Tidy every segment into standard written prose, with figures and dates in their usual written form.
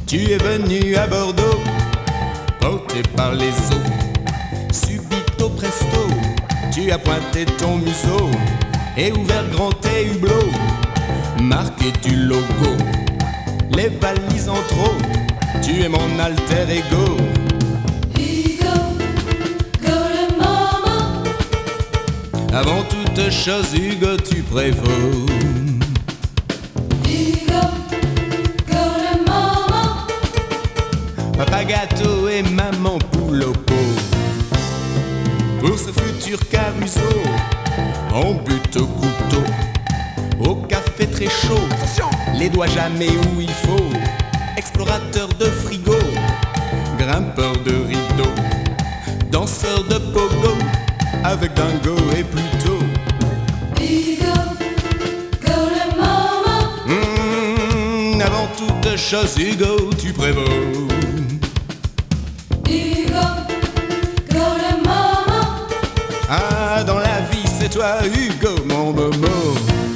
Tu es venu à Bordeaux, porté par les eaux. Subito presto, tu as pointé ton museau et ouvert grand tes hublots, marqué du logo. Les valises en trop, tu es mon alter ego. Hugo, go le moment. Avant toute chose, Hugo, tu prévaux. Hugo, go le moment. Papa gâteau et maman poule au pot. Pour ce futur caruso, on bute au couteau. Au café très chaud, les doigts jamais où il faut. Explorateur de frigo, grimpeur de rideau, danseur de pogo, avec dingo et Pluto. Hugo, go le moment. Avant toute chose, Hugo, tu prévaux. Hugo, go le moment. Ah, dans la vie, c'est toi, Hugo, mon momo.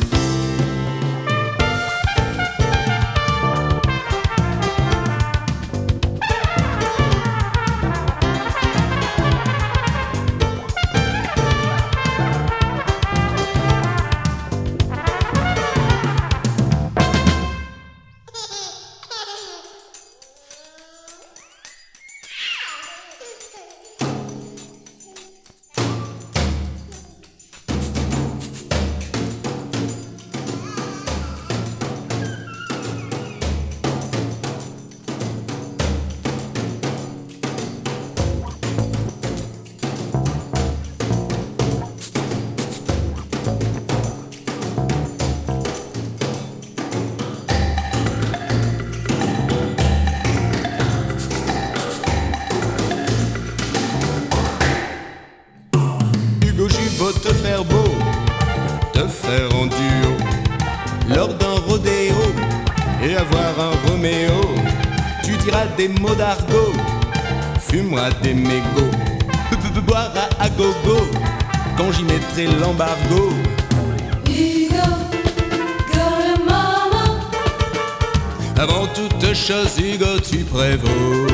Hugo, je veux te faire beau, te faire en duo, lors d'un rodéo, et avoir un Roméo. Tu diras des mots d'argot, fumeras des mégots, boiras à gogo, quand j'y mettrai l'embargo. Hugo, go le moment. Avant toute chose, Hugo, tu prévaux.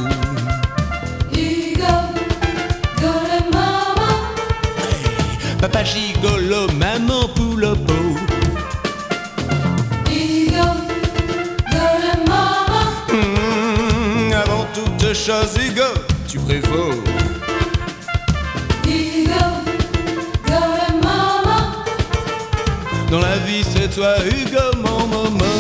Hugo, go le moment. Papa gigolo, maman poule au pot. Hugo, go le moment. Avant toute chose, Hugo, tu prévaux. Hugo, go le moment. Dans la vie, c'est toi, Hugo, mon momo.